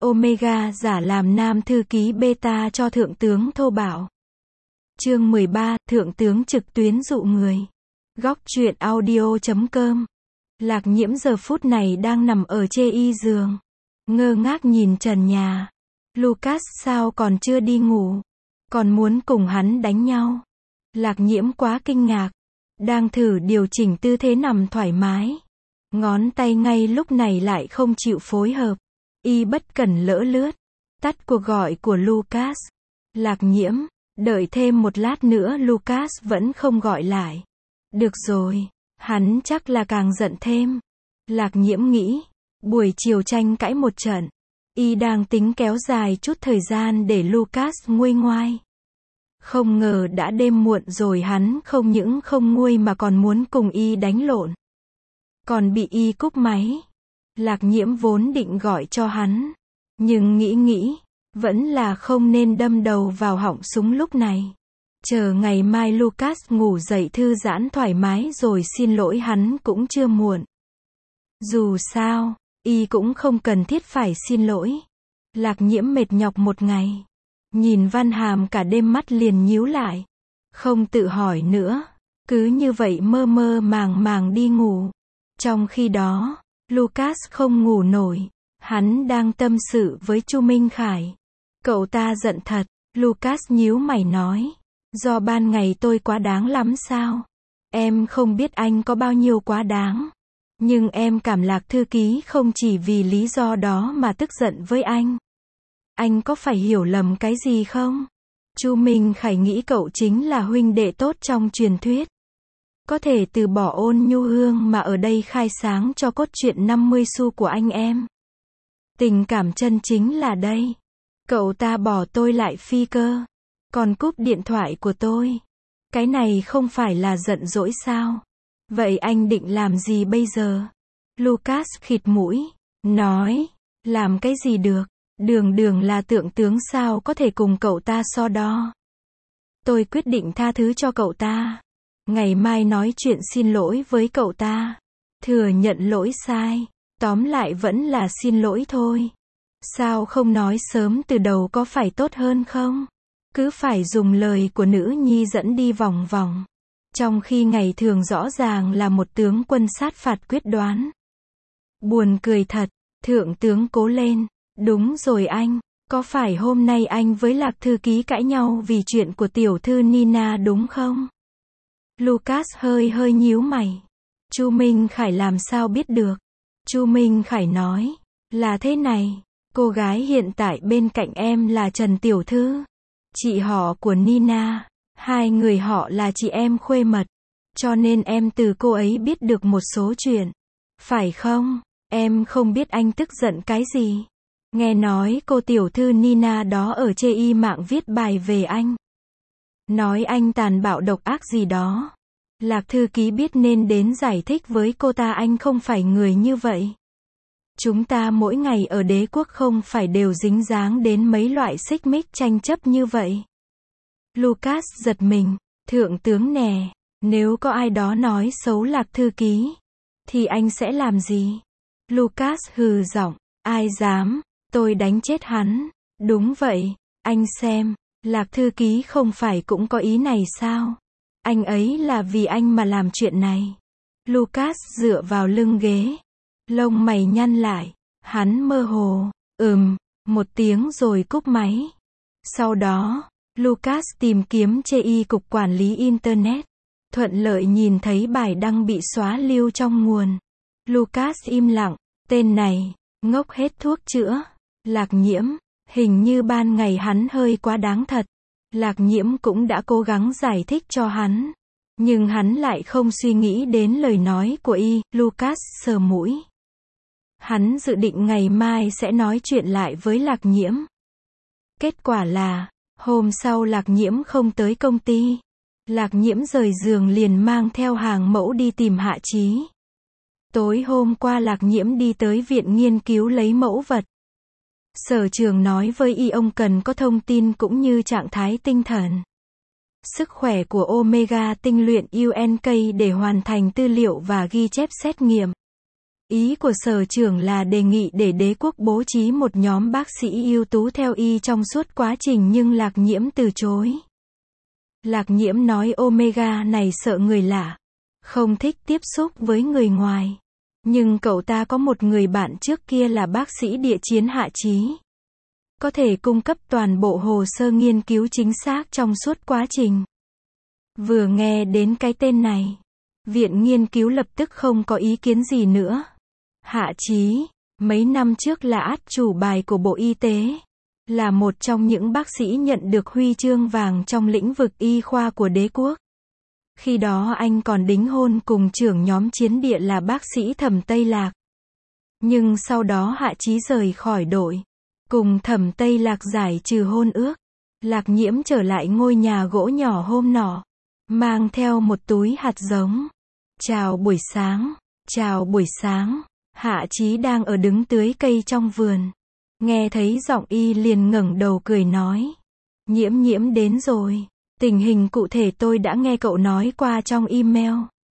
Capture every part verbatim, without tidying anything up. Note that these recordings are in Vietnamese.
Omega giả làm nam thư ký beta cho thượng tướng thô bạo. Chương mười ba, thượng tướng trực tuyến dụ người. Góc truyện audio chấm com. Lạc Nhiễm giờ phút này đang nằm ở chê y giường, ngơ ngác nhìn trần nhà. Lucas sao còn chưa đi ngủ, còn muốn cùng hắn đánh nhau. Lạc Nhiễm quá kinh ngạc, đang thử điều chỉnh tư thế nằm thoải mái. Ngón tay ngay lúc này lại không chịu phối hợp. Y bất cẩn lỡ lướt, tắt cuộc gọi của Lucas. Lạc Nhiễm, đợi thêm một lát nữa Lucas vẫn không gọi lại. Được rồi, hắn chắc là càng giận thêm. Lạc Nhiễm nghĩ, buổi chiều tranh cãi một trận. Y đang tính kéo dài chút thời gian để Lucas nguôi ngoai. Không ngờ đã đêm muộn rồi hắn không những không nguôi mà còn muốn cùng Y đánh lộn. Còn bị Y cúp máy. Lạc Nhiễm vốn định gọi cho hắn, nhưng nghĩ nghĩ, vẫn là không nên đâm đầu vào họng súng lúc này. Chờ ngày mai Lucas ngủ dậy thư giãn thoải mái rồi xin lỗi hắn cũng chưa muộn. Dù sao, Y cũng không cần thiết phải xin lỗi. Lạc Nhiễm mệt nhọc một ngày. Nhìn Văn Hàm cả đêm mắt liền nhíu lại. Không tự hỏi nữa. Cứ như vậy mơ mơ màng màng đi ngủ. Trong khi đó, Lucas không ngủ nổi. Hắn đang tâm sự với Chu Minh Khải. Cậu ta giận thật. Lucas nhíu mày nói. Do ban ngày tôi quá đáng lắm sao? Em không biết anh có bao nhiêu quá đáng. Nhưng em cảm Lạc thư ký không chỉ vì lý do đó mà tức giận với anh. Anh có phải hiểu lầm cái gì không? Chu Minh Khải nghĩ cậu chính là huynh đệ tốt trong truyền thuyết. Có thể từ bỏ Ôn Nhu Hương mà ở đây khai sáng cho cốt truyện năm mươi xu của anh em. Tình cảm chân chính là đây. Cậu ta bỏ tôi lại phi cơ. Còn cúp điện thoại của tôi. Cái này không phải là giận dỗi sao? Vậy anh định làm gì bây giờ? Lucas khịt mũi, nói, làm cái gì được? Đường đường là thượng tướng sao có thể cùng cậu ta so đo? Tôi quyết định tha thứ cho cậu ta. Ngày mai nói chuyện xin lỗi với cậu ta. Thừa nhận lỗi sai. Tóm lại vẫn là xin lỗi thôi. Sao không nói sớm từ đầu có phải tốt hơn không? Cứ phải dùng lời của nữ nhi dẫn đi vòng vòng. Trong khi ngày thường rõ ràng là một tướng quân sát phạt quyết đoán. Buồn cười thật, thượng tướng cố lên. Đúng rồi anh, có phải hôm nay anh với Lạc thư ký cãi nhau vì chuyện của tiểu thư Nina đúng không? Lucas hơi hơi nhíu mày. Chu Minh Khải làm sao biết được? Chu Minh Khải nói, là thế này, cô gái hiện tại bên cạnh em là Trần tiểu thư, chị họ của Nina. Hai người họ là chị em khuê mật, cho nên em từ cô ấy biết được một số chuyện. Phải không? Em không biết anh tức giận cái gì. Nghe nói cô tiểu thư Nina đó ở chê y mạng viết bài về anh. Nói anh tàn bạo độc ác gì đó. Lạc thư ký biết nên đến giải thích với cô ta anh không phải người như vậy. Chúng ta mỗi ngày ở đế quốc không phải đều dính dáng đến mấy loại xích mích tranh chấp như vậy. Lucas giật mình, thượng tướng nè, nếu có ai đó nói xấu Lạc thư ký, thì anh sẽ làm gì? Lucas hừ giọng, ai dám, tôi đánh chết hắn. Đúng vậy, anh xem, Lạc thư ký không phải cũng có ý này sao? Anh ấy là vì anh mà làm chuyện này. Lucas dựa vào lưng ghế, lông mày nhăn lại, hắn mơ hồ, ừm, một tiếng rồi cúp máy. Sau đó, Lucas tìm kiếm chê y cục quản lý Internet. Thuận lợi nhìn thấy bài đăng bị xóa lưu trong nguồn. Lucas im lặng, tên này, ngốc hết thuốc chữa. Lạc Nhiễm, hình như ban ngày hắn hơi quá đáng thật. Lạc Nhiễm cũng đã cố gắng giải thích cho hắn. Nhưng hắn lại không suy nghĩ đến lời nói của y. Lucas sờ mũi. Hắn dự định ngày mai sẽ nói chuyện lại với Lạc Nhiễm. Kết quả là, hôm sau Lạc Nhiễm không tới công ty. Lạc Nhiễm rời giường liền mang theo hàng mẫu đi tìm Hạ Chí. Tối hôm qua Lạc Nhiễm đi tới viện nghiên cứu lấy mẫu vật. Sở trường nói với y ông cần có thông tin cũng như trạng thái tinh thần, sức khỏe của Omega tinh luyện u en ca để hoàn thành tư liệu và ghi chép xét nghiệm. Ý của sở trưởng là đề nghị để đế quốc bố trí một nhóm bác sĩ ưu tú theo y trong suốt quá trình nhưng Lạc Nhiễm từ chối. Lạc Nhiễm nói Omega này sợ người lạ, không thích tiếp xúc với người ngoài. Nhưng cậu ta có một người bạn trước kia là bác sĩ địa chiến Hạ Chí. Có thể cung cấp toàn bộ hồ sơ nghiên cứu chính xác trong suốt quá trình. Vừa nghe đến cái tên này, viện nghiên cứu lập tức không có ý kiến gì nữa. Hạ Chí, mấy năm trước là át chủ bài của Bộ Y tế, là một trong những bác sĩ nhận được huy chương vàng trong lĩnh vực y khoa của đế quốc. Khi đó anh còn đính hôn cùng trưởng nhóm chiến địa là bác sĩ Thẩm Tây Lạc. Nhưng sau đó Hạ Chí rời khỏi đội, cùng Thẩm Tây Lạc giải trừ hôn ước. Lạc Nhiễm trở lại ngôi nhà gỗ nhỏ hôm nọ, mang theo một túi hạt giống. Chào buổi sáng, chào buổi sáng. Hạ Chí đang ở đứng tưới cây trong vườn. Nghe thấy giọng y liền ngẩng đầu cười nói. Nhiễm Nhiễm đến rồi. Tình hình cụ thể tôi đã nghe cậu nói qua trong email.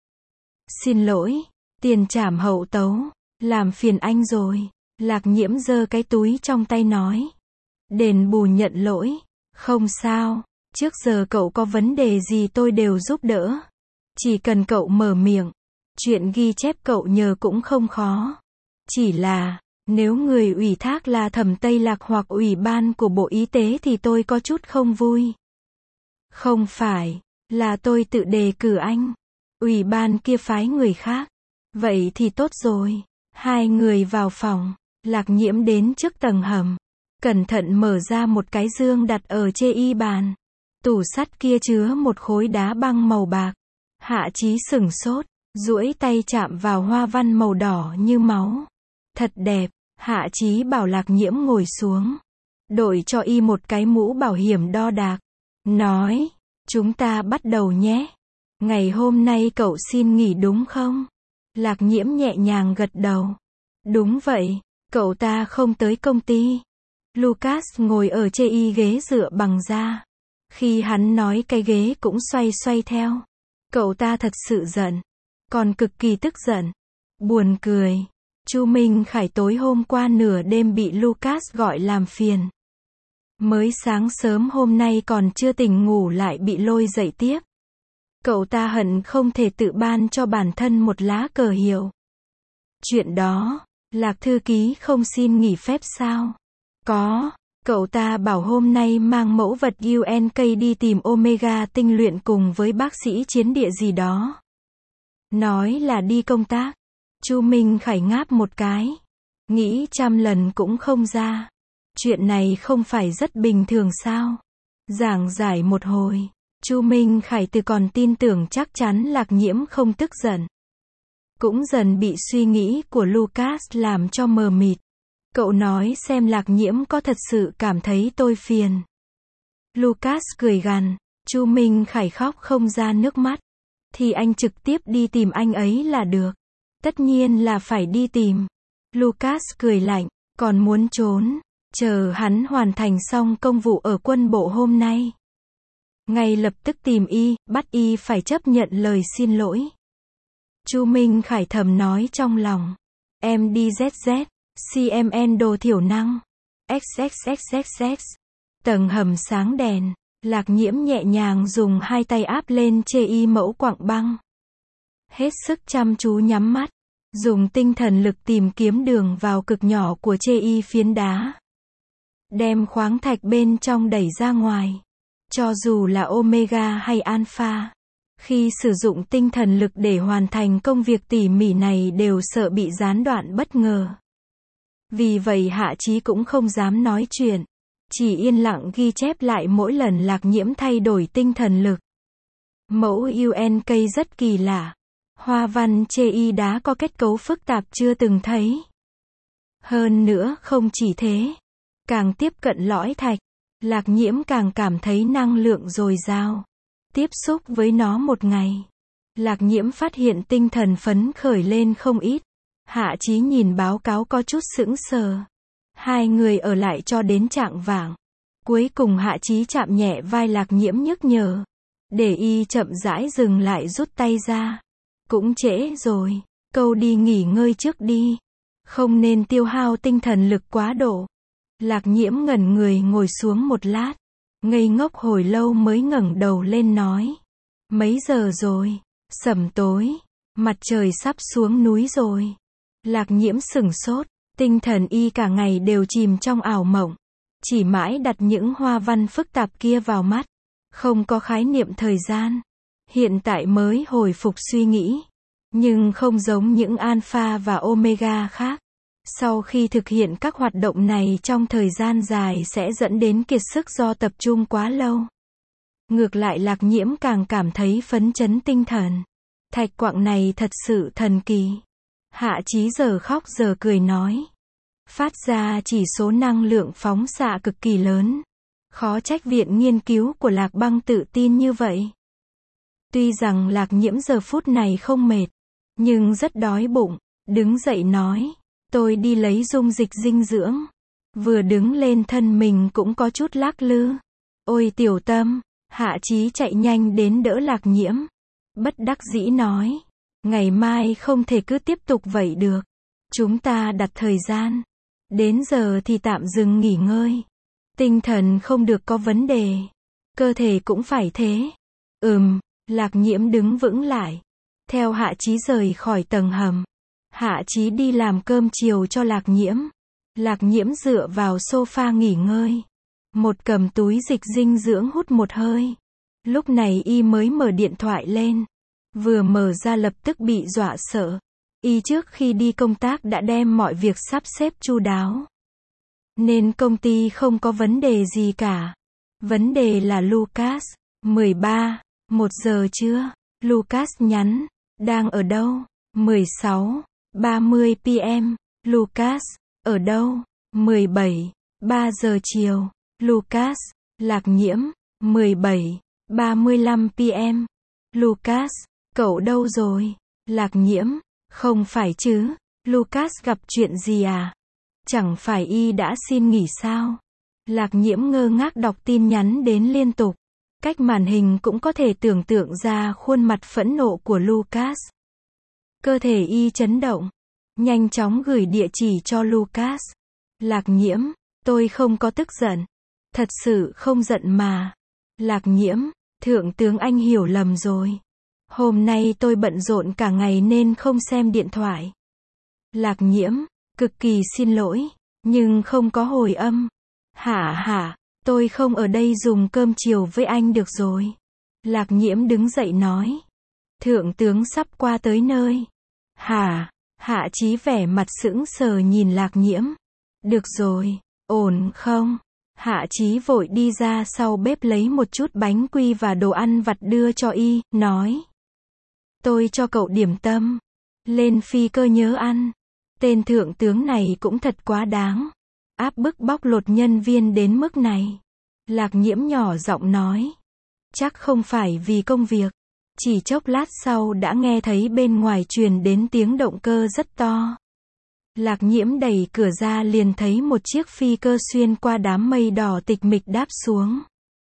Xin lỗi, tiền trảm hậu tấu, làm phiền anh rồi. Lạc Nhiễm giơ cái túi trong tay nói. Đền bù nhận lỗi, không sao, trước giờ cậu có vấn đề gì tôi đều giúp đỡ. Chỉ cần cậu mở miệng, chuyện ghi chép cậu nhờ cũng không khó. Chỉ là, nếu người ủy thác là Thẩm Tây Lạc hoặc ủy ban của Bộ Y tế thì tôi có chút không vui. Không phải, là tôi tự đề cử anh. Ủy ban kia phái người khác. Vậy thì tốt rồi. Hai người vào phòng. Lạc Nhiễm đến trước tầng hầm. Cẩn thận mở ra một cái dương đặt ở trên y bàn. Tủ sắt kia chứa một khối đá băng màu bạc. Hạ Chí sửng sốt, duỗi tay chạm vào hoa văn màu đỏ như máu. Thật đẹp. Hạ Chí bảo Lạc Nhiễm ngồi xuống. Đội cho y một cái mũ bảo hiểm đo đạc. Nói, chúng ta bắt đầu nhé. Ngày hôm nay cậu xin nghỉ đúng không? Lạc Nhiễm nhẹ nhàng gật đầu. Đúng vậy, cậu ta không tới công ty. Lucas ngồi ở trên y ghế dựa bằng da. Khi hắn nói cái ghế cũng xoay xoay theo. Cậu ta thật sự giận. Còn cực kỳ tức giận. Buồn cười. Chu Minh Khải tối hôm qua nửa đêm bị Lucas gọi làm phiền. Mới sáng sớm hôm nay còn chưa tỉnh ngủ lại bị lôi dậy tiếp. Cậu ta hận không thể tự ban cho bản thân một lá cờ hiệu. Chuyện đó, Lạc thư ký không xin nghỉ phép sao? Có, cậu ta bảo hôm nay mang mẫu vật u en ca đi tìm Omega tinh luyện cùng với bác sĩ chiến địa gì đó. Nói là đi công tác. Chu Minh Khải ngáp một cái. Nghĩ trăm lần cũng không ra. Chuyện này không phải rất bình thường sao? Giảng giải một hồi, Chu Minh Khải từ còn tin tưởng chắc chắn Lạc Nhiễm không tức giận. Cũng dần bị suy nghĩ của Lucas làm cho mờ mịt. Cậu nói xem Lạc Nhiễm có thật sự cảm thấy tôi phiền. Lucas cười gằn, Chu Minh Khải khóc không ra nước mắt. Thì anh trực tiếp đi tìm anh ấy là được. Tất nhiên là phải đi tìm. Lucas cười lạnh, còn muốn trốn. Chờ hắn hoàn thành xong công vụ ở quân bộ hôm nay. Ngay lập tức tìm y, bắt y phải chấp nhận lời xin lỗi. Chu Minh Khải thầm nói trong lòng. Em đi zét zét, xê em en đồ thiểu năng. XXXXX. Tầng hầm sáng đèn. Lạc Nhiễm nhẹ nhàng dùng hai tay áp lên chê y mẫu quặng băng. Hết sức chăm chú nhắm mắt. Dùng tinh thần lực tìm kiếm đường vào cực nhỏ của chê y phiến đá. Đem khoáng thạch bên trong đẩy ra ngoài. Cho dù là Omega hay Alpha, khi sử dụng tinh thần lực để hoàn thành công việc tỉ mỉ này đều sợ bị gián đoạn bất ngờ. Vì vậy Hạ Chí cũng không dám nói chuyện. Chỉ yên lặng ghi chép lại mỗi lần Lạc Nhiễm thay đổi tinh thần lực. Mẫu u en ca rất kỳ lạ. Hoa văn chê y đá có kết cấu phức tạp chưa từng thấy. Hơn nữa không chỉ thế. Càng tiếp cận lõi thạch, Lạc Nhiễm càng cảm thấy năng lượng dồi dào. Tiếp xúc với nó một ngày, Lạc Nhiễm phát hiện tinh thần phấn khởi lên không ít. Hạ Chí nhìn báo cáo có chút sững sờ. Hai người ở lại cho đến chạng vạng. Cuối cùng Hạ Chí chạm nhẹ vai Lạc Nhiễm nhắc nhở. Để y chậm rãi dừng lại rút tay ra. Cũng trễ rồi. câu đi nghỉ ngơi trước đi. Không nên tiêu hao tinh thần lực quá độ. Lạc Nhiễm ngẩn người ngồi xuống một lát. Ngây ngốc hồi lâu mới ngẩng đầu lên nói. Mấy giờ rồi? Sẩm tối. Mặt trời sắp xuống núi rồi. Lạc Nhiễm sửng sốt. Tinh thần y cả ngày đều chìm trong ảo mộng. Chỉ mãi đặt những hoa văn phức tạp kia vào mắt. Không có khái niệm thời gian. Hiện tại mới hồi phục suy nghĩ. Nhưng không giống những alpha và omega khác. Sau khi thực hiện các hoạt động này trong thời gian dài sẽ dẫn đến kiệt sức do tập trung quá lâu. Ngược lại Lạc Nhiễm càng cảm thấy phấn chấn tinh thần. Thạch quặng này thật sự thần kỳ. Hạ Chí giờ khóc giờ cười nói. Phát ra chỉ số năng lượng phóng xạ cực kỳ lớn. Khó trách viện nghiên cứu của Lạc Băng tự tin như vậy. Tuy rằng Lạc Nhiễm giờ phút này không mệt, nhưng rất đói bụng. Đứng dậy nói. Tôi đi lấy dung dịch dinh dưỡng. Vừa đứng lên thân mình cũng có chút lắc lư. Ôi tiểu tâm. Hạ Chí chạy nhanh đến đỡ Lạc Nhiễm. Bất đắc dĩ nói. Ngày mai không thể cứ tiếp tục vậy được. Chúng ta đặt thời gian. Đến giờ thì tạm dừng nghỉ ngơi. Tinh thần không được có vấn đề. Cơ thể cũng phải thế. Ừm, Lạc Nhiễm đứng vững lại. Theo Hạ Chí rời khỏi tầng hầm. Hạ Chí đi làm cơm chiều cho Lạc Nhiễm. Lạc Nhiễm dựa vào sofa nghỉ ngơi. Một cầm túi dịch dinh dưỡng hút một hơi. Lúc này y mới mở điện thoại lên. Vừa mở ra lập tức bị dọa sợ. Y trước khi đi công tác đã đem mọi việc sắp xếp chu đáo. Nên công ty không có vấn đề gì cả. Vấn đề là Lucas. mười ba, một giờ trưa. Lucas nhắn. Đang ở đâu? mười sáu, ba mươi p m. Lucas. Ở đâu? mười bảy, ba giờ chiều. Lucas. Lạc Nhiễm. mười bảy, ba mươi lăm p m. Lucas. Cậu đâu rồi? Lạc Nhiễm. Không phải chứ. Lucas gặp chuyện gì à? Chẳng phải y đã xin nghỉ sao? Lạc Nhiễm ngơ ngác đọc tin nhắn đến liên tục. Cách màn hình cũng có thể tưởng tượng ra khuôn mặt phẫn nộ của Lucas. Cơ thể y chấn động. Nhanh chóng gửi địa chỉ cho Lucas. Lạc Nhiễm. Tôi không có tức giận. Thật sự không giận mà. Lạc Nhiễm. Thượng tướng anh hiểu lầm rồi. Hôm nay tôi bận rộn cả ngày nên không xem điện thoại. Lạc Nhiễm. Cực kỳ xin lỗi. Nhưng không có hồi âm. Hả hả. Tôi không ở đây dùng cơm chiều với anh được rồi. Lạc Nhiễm đứng dậy nói. Thượng tướng sắp qua tới nơi. Hả. Hạ Chí vẻ mặt sững sờ nhìn Lạc Nhiễm. Được rồi. Ổn không? Hạ Chí vội đi ra sau bếp lấy một chút bánh quy và đồ ăn vặt đưa cho y, nói. Tôi cho cậu điểm tâm. Lên phi cơ nhớ ăn. Tên thượng tướng này cũng thật quá đáng. Áp bức bóc lột nhân viên đến mức này. Lạc Nhiễm nhỏ giọng nói. Chắc không phải vì công việc. Chỉ chốc lát sau đã nghe thấy bên ngoài truyền đến tiếng động cơ rất to. Lạc Nhiễm đẩy cửa ra liền thấy một chiếc phi cơ xuyên qua đám mây đỏ tịch mịch đáp xuống.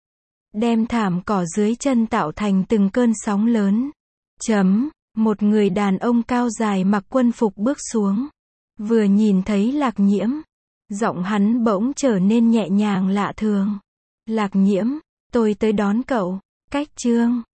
Đem thảm cỏ dưới chân tạo thành từng cơn sóng lớn. Chấm, một người đàn ông cao dài mặc quân phục bước xuống. Vừa nhìn thấy Lạc Nhiễm, giọng hắn bỗng trở nên nhẹ nhàng lạ thường. Lạc Nhiễm, tôi tới đón cậu. Cách Trương.